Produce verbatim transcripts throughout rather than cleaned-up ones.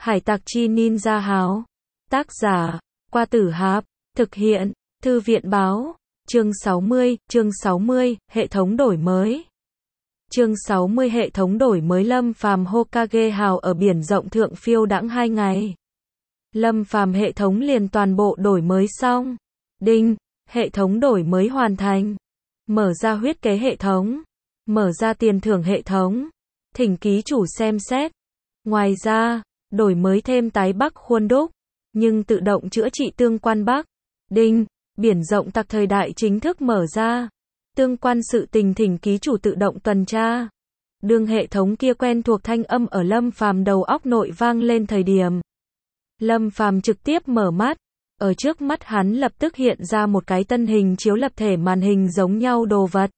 Hải tặc chi ninja háo. Tác giả, Qua Tử Hạp. Thực hiện, Thư viện báo. Chương sáu mươi, chương sáu mươi, hệ thống đổi mới. Chương sáu mươi hệ thống đổi mới. Lâm Phàm Hokage hào ở biển rộng thượng phiêu đãng hai ngày. Lâm Phàm hệ thống liền toàn bộ đổi mới xong. Đinh, hệ thống đổi mới hoàn thành. Mở ra huyết kế hệ thống. Mở ra tiền thưởng hệ thống. Thỉnh ký chủ xem xét. Ngoài ra, đổi mới thêm tái bắc khuôn đúc, nhưng tự động chữa trị tương quan bắc. Đinh, biển rộng tặc thời đại chính thức mở ra. Tương quan sự tình thỉnh ký chủ tự động tuần tra. Đường hệ thống kia quen thuộc thanh âm ở Lâm Phàm đầu óc nội vang lên thời điểm. Lâm Phàm trực tiếp mở mắt. Ở trước mắt hắn lập tức hiện ra một cái tân hình chiếu lập thể màn hình giống nhau đồ vật.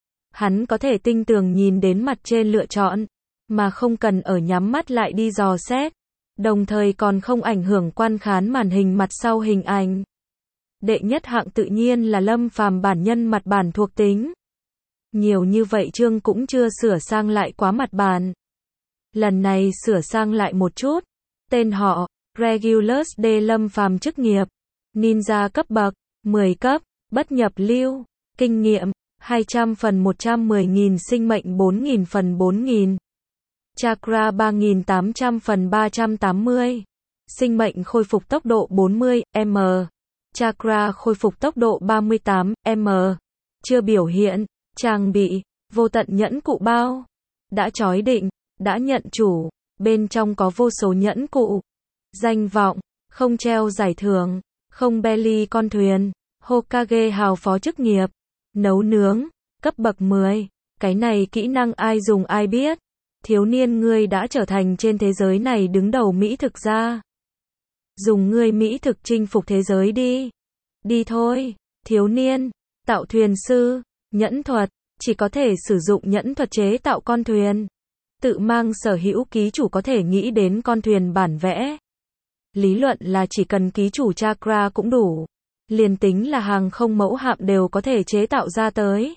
Hắn có thể tinh tường nhìn đến mặt trên lựa chọn, mà không cần ở nhắm mắt lại đi dò xét. Đồng thời còn không ảnh hưởng quan khán màn hình mặt sau hình ảnh. Đệ nhất hạng tự nhiên là Lâm Phàm bản nhân mặt bản thuộc tính. Nhiều như vậy chương cũng chưa sửa sang lại quá mặt bản. Lần này sửa sang lại một chút. Tên họ, Regulus D. Lâm Phàm chức nghiệp, Ninja cấp bậc, mười cấp, bất nhập lưu, kinh nghiệm, hai trăm phần một trăm mười nghìn, sinh mệnh bốn nghìn phần bốn nghìn. Chakra ba nghìn tám trăm phần ba trăm tám mươi. Sinh mệnh khôi phục tốc độ bốn mươi m. Chakra khôi phục tốc độ ba mươi tám m. Chưa biểu hiện. Trang bị, vô tận nhẫn cụ bao. Đã chói định, đã nhận chủ. Bên trong có vô số nhẫn cụ. Danh vọng, không treo giải thưởng, không belly con thuyền. Hokage hào phó chức nghiệp. Nấu nướng, cấp bậc mười. Cái này kỹ năng ai dùng ai biết. Thiếu niên ngươi đã trở thành trên thế giới này đứng đầu mỹ thực gia. Dùng ngươi mỹ thực chinh phục thế giới đi. Đi thôi, thiếu niên. Tạo thuyền sư, nhẫn thuật, chỉ có thể sử dụng nhẫn thuật chế tạo con thuyền. Tự mang sở hữu ký chủ có thể nghĩ đến con thuyền bản vẽ. Lý luận là chỉ cần ký chủ chakra cũng đủ. Liền tính là hàng không mẫu hạm đều có thể chế tạo ra tới.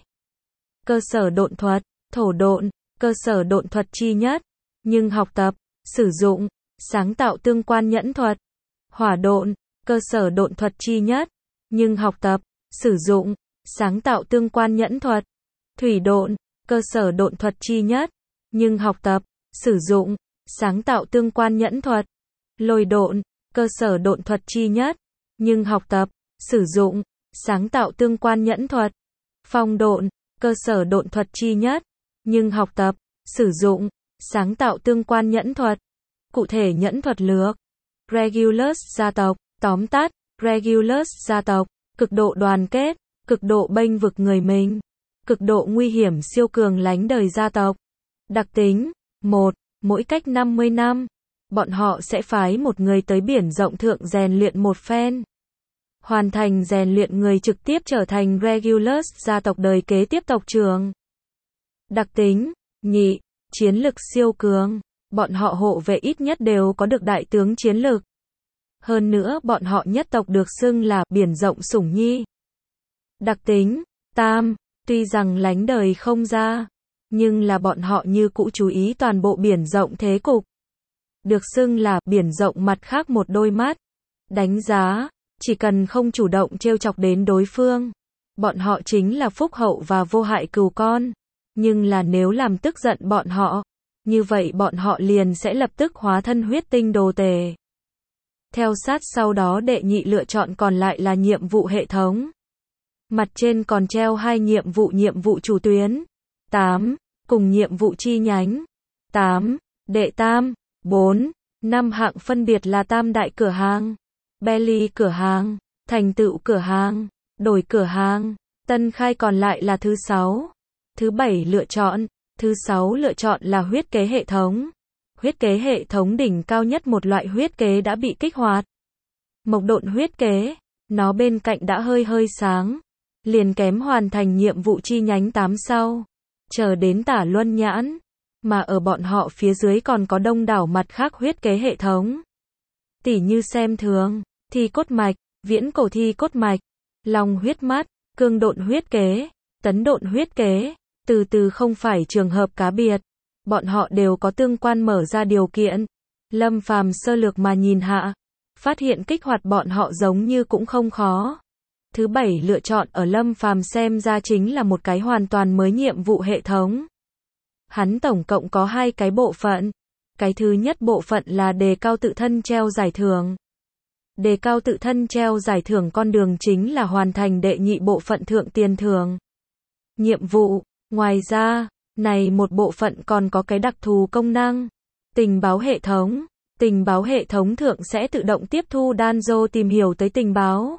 Cơ sở độn thuật, thổ độn, cơ sở độn thuật chi nhất, nhưng học tập, sử dụng, sáng tạo tương quan nhẫn thuật. Hỏa độn, cơ sở độn thuật chi nhất, nhưng học tập, sử dụng, sáng tạo tương quan nhẫn thuật. Thủy độn, cơ sở độn thuật chi nhất, nhưng học tập, sử dụng, sáng tạo tương quan nhẫn thuật. Lôi độn, cơ sở độn thuật chi nhất, nhưng học tập, sử dụng, sáng tạo tương quan nhẫn thuật. Phong độn, cơ sở độn thuật chi nhất, nhưng học tập, sử dụng, sáng tạo tương quan nhẫn thuật. Cụ thể nhẫn thuật lược. Regulus gia tộc, tóm tắt, Regulus gia tộc, cực độ đoàn kết, cực độ bênh vực người mình, cực độ nguy hiểm siêu cường lánh đời gia tộc. Đặc tính, một. Mỗi cách năm mươi năm, bọn họ sẽ phái một người tới biển rộng thượng rèn luyện một phen. Hoàn thành rèn luyện người trực tiếp trở thành Regulus gia tộc đời kế tiếp tộc trưởng. Đặc tính, nhị, chiến lực siêu cường. Bọn họ hộ vệ ít nhất đều có được đại tướng chiến lực. Hơn nữa bọn họ nhất tộc được xưng là biển rộng sủng nhi. Đặc tính, tam, tuy rằng lánh đời không ra, nhưng là bọn họ như cũ chú ý toàn bộ biển rộng thế cục. Được xưng là biển rộng mặt khác một đôi mắt. Đánh giá, chỉ cần không chủ động trêu chọc đến đối phương, bọn họ chính là phúc hậu và vô hại cừu con. Nhưng là nếu làm tức giận bọn họ, như vậy bọn họ liền sẽ lập tức hóa thân huyết tinh đồ tể. Theo sát sau đó đệ nhị lựa chọn còn lại là nhiệm vụ hệ thống. Mặt trên còn treo hai nhiệm vụ nhiệm vụ chủ tuyến. tám. Cùng nhiệm vụ chi nhánh. tám. Đệ tam, bốn, năm hạng phân biệt là tam đại cửa hàng, belly cửa hàng, thành tựu cửa hàng, đổi cửa hàng, tân khai còn lại là thứ sáu. Thứ bảy lựa chọn, thứ sáu lựa chọn là huyết kế hệ thống. Huyết kế hệ thống đỉnh cao nhất một loại huyết kế đã bị kích hoạt. Mộc độn huyết kế, nó bên cạnh đã hơi hơi sáng, liền kém hoàn thành nhiệm vụ chi nhánh tám sau, chờ đến tả luân nhãn, mà ở bọn họ phía dưới còn có đông đảo mặt khác huyết kế hệ thống. Tỉ như xem thường, thi cốt mạch, viễn cổ thi cốt mạch, long huyết mắt, cương độn huyết kế, tấn độn huyết kế. Từ từ không phải trường hợp cá biệt, bọn họ đều có tương quan mở ra điều kiện. Lâm Phàm sơ lược mà nhìn hạ, phát hiện kích hoạt bọn họ giống như cũng không khó. Thứ bảy lựa chọn ở Lâm Phàm xem ra chính là một cái hoàn toàn mới nhiệm vụ hệ thống. Hắn tổng cộng có hai cái bộ phận. Cái thứ nhất bộ phận là đề cao tự thân treo giải thưởng. Đề cao tự thân treo giải thưởng con đường chính là hoàn thành đệ nhị bộ phận thượng tiền thưởng. Nhiệm vụ, ngoài ra, này một bộ phận còn có cái đặc thù công năng. Tình báo hệ thống. Tình báo hệ thống thượng sẽ tự động tiếp thu Danzo tìm hiểu tới tình báo.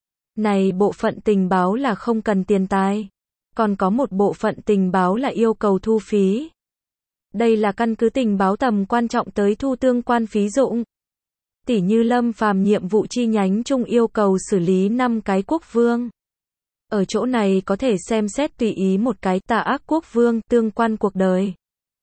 Này bộ phận tình báo là không cần tiền tài. Còn có một bộ phận tình báo là yêu cầu thu phí. Đây là căn cứ tình báo tầm quan trọng tới thu tương quan phí dụng. Tỉ như Lâm Phàm nhiệm vụ chi nhánh chung yêu cầu xử lý năm cái quốc vương. Ở chỗ này có thể xem xét tùy ý một cái tà ác quốc vương tương quan cuộc đời.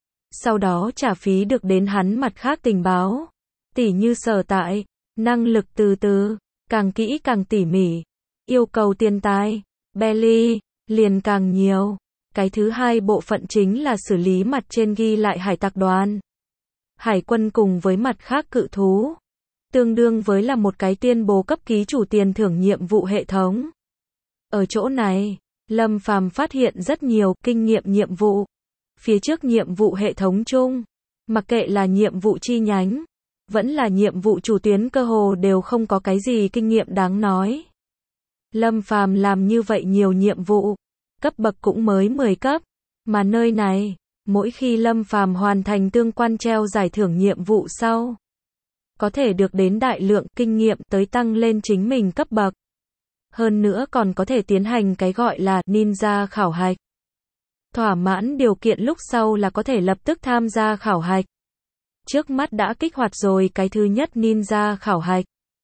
Sau đó trả phí được đến hắn mặt khác tình báo. Tỉ như sở tại, năng lực từ từ, càng kỹ càng tỉ mỉ. Yêu cầu tiền tài, belly, liền càng nhiều. Cái thứ hai bộ phận chính là xử lý mặt trên ghi lại hải tặc đoàn. Hải quân cùng với mặt khác cự thú. Tương đương với là một cái tuyên bố cấp ký chủ tiền thưởng nhiệm vụ hệ thống. Ở chỗ này, Lâm Phàm phát hiện rất nhiều kinh nghiệm nhiệm vụ. Phía trước nhiệm vụ hệ thống chung, mặc kệ là nhiệm vụ chi nhánh, vẫn là nhiệm vụ chủ tuyến cơ hồ đều không có cái gì kinh nghiệm đáng nói. Lâm Phàm làm như vậy nhiều nhiệm vụ, cấp bậc cũng mới mười cấp, mà nơi này, mỗi khi Lâm Phàm hoàn thành tương quan treo giải thưởng nhiệm vụ sau, có thể được đến đại lượng kinh nghiệm tới tăng lên chính mình cấp bậc. Hơn nữa còn có thể tiến hành cái gọi là ninja khảo hạch. Thỏa mãn điều kiện lúc sau là có thể lập tức tham gia khảo hạch. Trước mắt đã kích hoạt rồi cái thứ nhất ninja khảo hạch.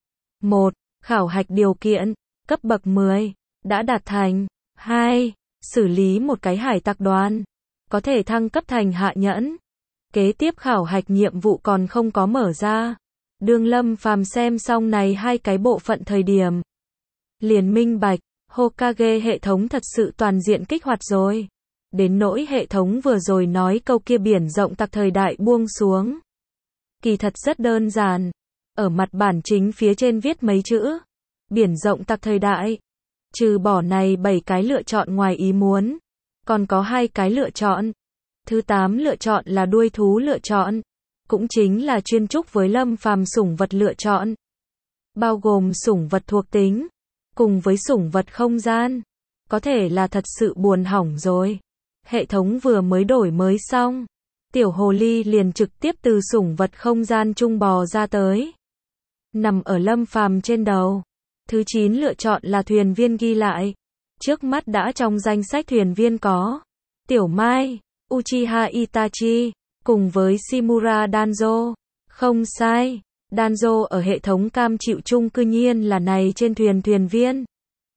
một. Khảo hạch điều kiện, cấp bậc mười, đã đạt thành. hai. Xử lý một cái hải tặc đoàn, có thể thăng cấp thành hạ nhẫn. Kế tiếp khảo hạch nhiệm vụ còn không có mở ra. Đường Lâm Phàm xem xong này hai cái bộ phận thời điểm. Liền minh bạch, Hokage hệ thống thật sự toàn diện kích hoạt rồi. Đến nỗi hệ thống vừa rồi nói câu kia biển rộng tặc thời đại buông xuống. Kỳ thật rất đơn giản. Ở mặt bản chính phía trên viết mấy chữ. Biển rộng tặc thời đại. Trừ bỏ này bảy cái lựa chọn ngoài ý muốn. Còn có hai cái lựa chọn. Thứ tám lựa chọn là đuôi thú lựa chọn. Cũng chính là chuyên trúc với Lâm Phàm sủng vật lựa chọn. Bao gồm sủng vật thuộc tính. Cùng với sủng vật không gian. Có thể là thật sự buồn hỏng rồi. Hệ thống vừa mới đổi mới xong. Tiểu hồ ly liền trực tiếp từ sủng vật không gian trung bò ra tới. Nằm ở Lâm Phàm trên đầu. Thứ chín lựa chọn là thuyền viên ghi lại. Trước mắt đã trong danh sách thuyền viên có Tiểu Mai, Uchiha Itachi, cùng với Shimura Danzo. Không sai, Danzo ở hệ thống cam chịu chung cư nhiên là này trên thuyền thuyền viên.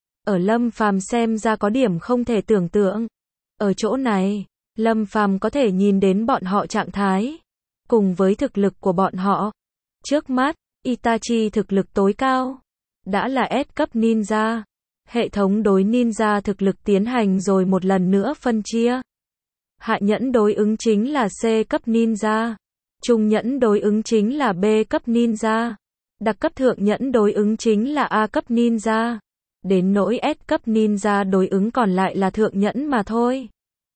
Ở Lâm Phàm xem ra có điểm không thể tưởng tượng. Ở chỗ này, Lâm Phàm có thể nhìn đến bọn họ trạng thái, cùng với thực lực của bọn họ. Trước mắt, Itachi thực lực tối cao, đã là S cấp ninja. Hệ thống đối ninja thực lực tiến hành rồi một lần nữa phân chia. Hạ nhẫn đối ứng chính là C cấp ninja. Trung nhẫn đối ứng chính là B cấp ninja. Đặc cấp thượng nhẫn đối ứng chính là A cấp ninja. Đến nỗi S cấp ninja đối ứng còn lại là thượng nhẫn mà thôi.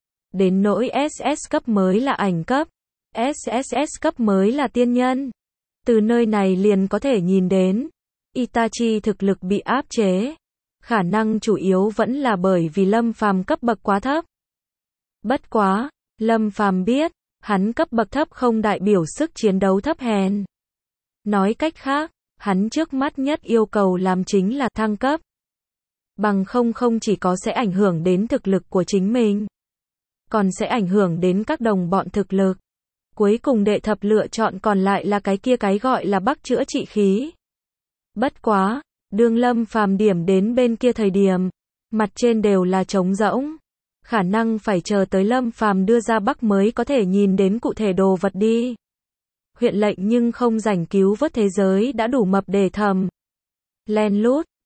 Đến nỗi ét ét cấp mới là ảnh cấp. ét ét cấp mới là tiên nhân. Từ nơi này liền có thể nhìn đến. Itachi thực lực bị áp chế. Khả năng chủ yếu vẫn là bởi vì Lâm Phàm cấp bậc quá thấp. Bất quá, Lâm Phàm biết, hắn cấp bậc thấp không đại biểu sức chiến đấu thấp hèn. Nói cách khác, hắn trước mắt nhất yêu cầu làm chính là thăng cấp. Bằng không không chỉ có sẽ ảnh hưởng đến thực lực của chính mình, còn sẽ ảnh hưởng đến các đồng bọn thực lực. Cuối cùng đệ thập lựa chọn còn lại là cái kia cái gọi là bắc chữa trị khí. Bất quá, đương Lâm Phàm điểm đến bên kia thời điểm, mặt trên đều là trống rỗng. Khả năng phải chờ tới Lâm Phàm đưa ra bắc mới có thể nhìn đến cụ thể đồ vật đi. Huyện lệnh nhưng không rảnh cứu vớt thế giới đã đủ mập để thầm. Len lút,